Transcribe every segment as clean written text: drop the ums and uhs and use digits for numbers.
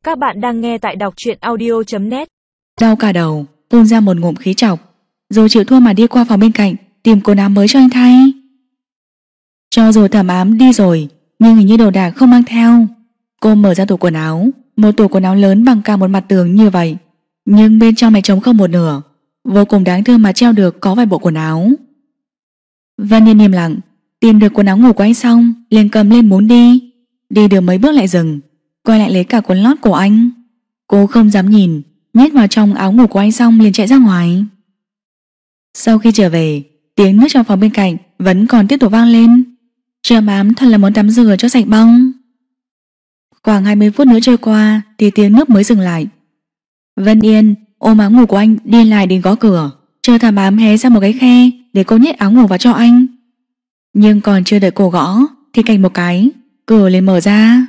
Các bạn đang nghe tại đọc truyện audio.net. Đau cả đầu, phun ra một ngụm khí trọc, rồi chịu thua mà đi qua phòng bên cạnh tìm quần áo mới cho anh thay. Cho dù Thẩm Ám đi rồi, nhưng hình như đồ đạc không mang theo. Cô mở ra tủ quần áo, một tủ quần áo lớn bằng cả một mặt tường như vậy, nhưng bên trong lại trống không một nửa. Vô cùng đáng thương mà treo được có vài bộ quần áo. Vân Yên im lặng, tìm được quần áo ngủ của anh xong liền cầm lên muốn đi. Đi được mấy bước lại dừng, quay lại lấy cả quần lót của anh. Cô không dám nhìn, nhét vào trong áo ngủ của anh xong liền chạy ra ngoài. Sau khi trở về, tiếng nước trong phòng bên cạnh vẫn còn tiếp tục vang lên. Trầm Ám thật là muốn tắm rửa cho sạch bong. Khoảng 20 phút nữa trôi qua thì tiếng nước mới dừng lại. Vân Yên ôm áo ngủ của anh đi lại đến gõ cửa, chờ Thẩm Ám hé ra một cái khe để cô nhét áo ngủ vào cho anh. Nhưng còn chưa đợi cô gõ thì cạch một cái, cửa liền mở ra.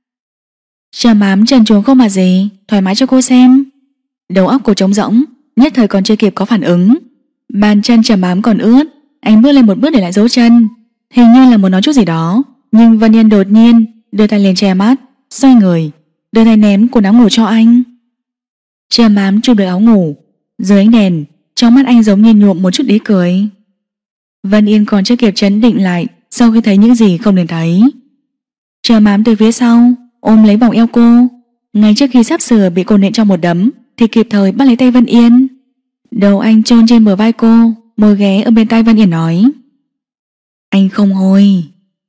Trầm Ám trần truồng không mặc gì, thoải mái cho cô xem. Đầu óc cô trống rỗng, nhất thời còn chưa kịp có phản ứng. Bàn chân Trầm Ám còn ướt, anh bước lên một bước để lại dấu chân, hình như là muốn nói chút gì đó. Nhưng Vân Yên đột nhiên đưa tay lên che mắt, xoay người, đưa tay ném quần áo ngủ cho anh. Trầm Ám chụp được áo ngủ, dưới ánh đèn, trong mắt anh giống như nhuộm một chút ý cười. Vân Yên còn chưa kịp trấn định lại sau khi thấy những gì không nên thấy. Trầm Ám từ phía sau ôm lấy vòng eo cô, ngay trước khi sắp sửa bị cô nện cho một đấm thì kịp thời bắt lấy tay Vân Yên. Đầu anh chôn trên bờ vai cô, môi ghé ở bên tai Vân Yên nói: "Anh không hôi."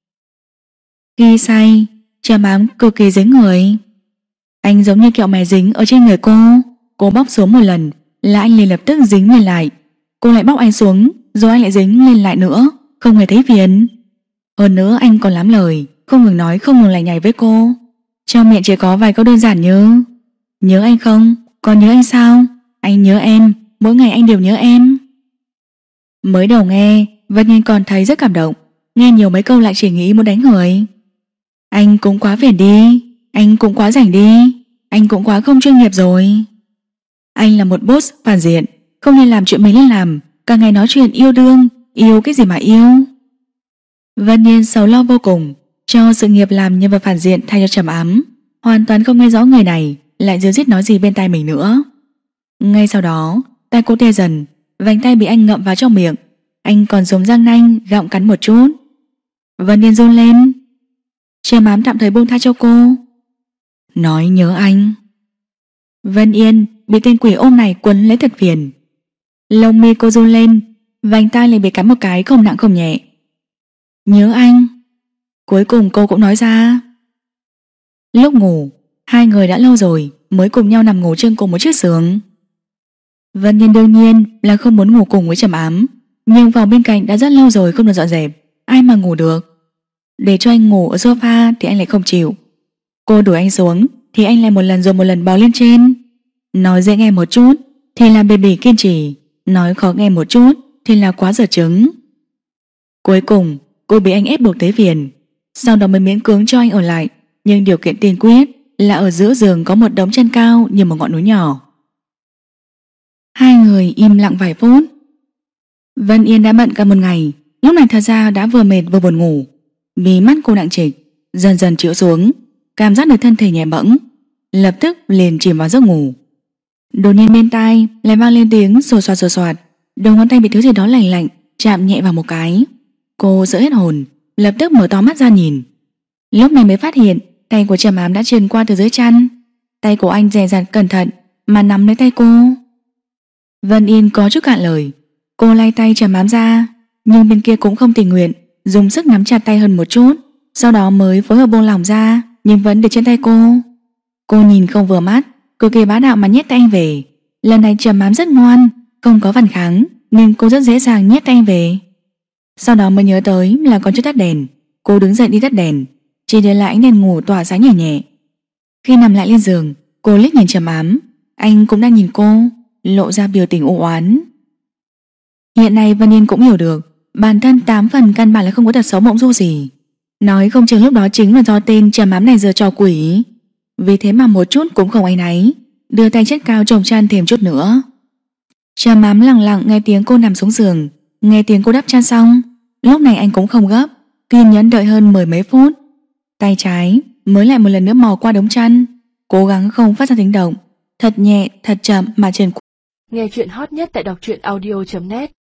Khi say, Trầm Ám cực kỳ dính người. Anh giống như kẹo mè dính ở trên người cô bóc xuống một lần là anh liền lập tức dính lên lại. Cô lại bóc anh xuống, rồi anh lại dính lên lại nữa, không hề thấy phiền. Hơn nữa anh còn lắm lời, không ngừng nói, không ngừng lại nhảy với cô. Trong miệng chỉ có vài câu đơn giản như: "Nhớ anh không? Còn nhớ anh sao? Anh nhớ em, mỗi ngày anh đều nhớ em." Mới đầu nghe, Vân Nhiên còn thấy rất cảm động, nghe nhiều mấy câu lại chỉ nghĩ muốn đánh người. Anh cũng quá phiền đi, anh cũng quá rảnh đi, anh cũng quá không chuyên nghiệp rồi. Anh là một boss phản diện, không nên làm chuyện mình nên làm, cả ngày nói chuyện yêu đương, yêu cái gì mà yêu. Vân Nhiên sầu lo vô cùng, cho sự nghiệp làm nhân vật phản diện thay cho Trầm Ám, hoàn toàn không nghe rõ người này lại díu dít nói gì bên tai mình nữa. Ngay sau đó, tay cô tê dần, vành tay bị anh ngậm vào trong miệng, anh còn dùng răng nanh gặm cắn một chút. Vân Nhiên run lên. Trầm Ám tạm thời buông tha cho cô, nói nhớ anh. Vân Yên bị tên quỷ ôm này quấn lấy thật phiền. Lông mi cô run lên, vành tai lại bị cắn một cái không nặng không nhẹ. Nhớ anh. Cuối cùng cô cũng nói ra. Lúc ngủ, hai người đã lâu rồi mới cùng nhau nằm ngủ trên cùng một chiếc giường. Vân Nhiên đương nhiên là không muốn ngủ cùng với Trầm Ám, nhưng phòng bên cạnh đã rất lâu rồi không được dọn dẹp, ai mà ngủ được. Để cho anh ngủ ở sofa thì anh lại không chịu. Cô đuổi anh xuống thì anh lại một lần rồi một lần bò lên trên. Nói dễ nghe một chút thì là bền bỉ kiên trì, nói khó nghe một chút thì là quá dở trứng. Cuối cùng cô bị anh ép buộc tới phiền, sau đó mới miễn cưỡng cho anh ở lại, nhưng điều kiện tiên quyết là ở giữa giường có một đống chân cao như một ngọn núi nhỏ. Hai người im lặng vài phút. Vân Yên đã bận cả một ngày, lúc này thật ra đã vừa mệt vừa buồn ngủ. Mí mắt cô nặng trịch, dần dần chịu xuống, cảm giác được thân thể nhẹ bẫng, lập tức liền chìm vào giấc ngủ. Đột nhiên bên tai lại vang lên tiếng xồ xoạt, đầu ngón tay bị thứ gì đó lạnh lạnh chạm nhẹ vào một cái. Cô sợ hết hồn, lập tức mở to mắt ra nhìn. Lúc này mới phát hiện tay của Trầm Ám đã trườn qua từ dưới chăn. Tay của anh dè dặt cẩn thận mà nắm lấy tay cô. Vân Yên có chút cạn lời. Cô lay tay Trầm Ám ra, nhưng bên kia cũng không tình nguyện, dùng sức nắm chặt tay hơn một chút, sau đó mới phối hợp buông lỏng ra, nhưng vẫn để trên tay cô. Cô nhìn không vừa mắt, cực kỳ bá đạo mà nhét tay anh về. Lần này Trầm Ám rất ngoan, không có phản kháng, nên cô rất dễ dàng nhét tay anh về. Sau đó mới nhớ tới là còn chưa tắt đèn. Cô đứng dậy đi tắt đèn, chỉ để lại ánh đèn ngủ tỏa sáng nhẹ nhẹ. Khi nằm lại lên giường, cô liếc nhìn Trầm Ám, anh cũng đang nhìn cô, lộ ra biểu tình u oán. Hiện nay Vân Yên cũng hiểu được bản thân 8 phần căn bản là không có tật xấu mộng du gì. Nói không chừng lúc đó chính là do tên Trầm Ám này giở trò quỷ. Vì thế mà một chút cũng không áy náy, đưa tay chất cao chồng chăn thêm chút nữa. Trầm Ám lặng lặng nghe tiếng cô nằm xuống giường, nghe tiếng cô đắp chăn xong. Lúc này anh cũng không gấp, kiên nhẫn đợi hơn 10 mấy phút. Tay trái mới lại một lần nữa mò qua đống chăn, cố gắng không phát ra tiếng động, thật nhẹ, thật chậm mà Trần. Nghe chuyện hot nhất tại đọc truyện audio.net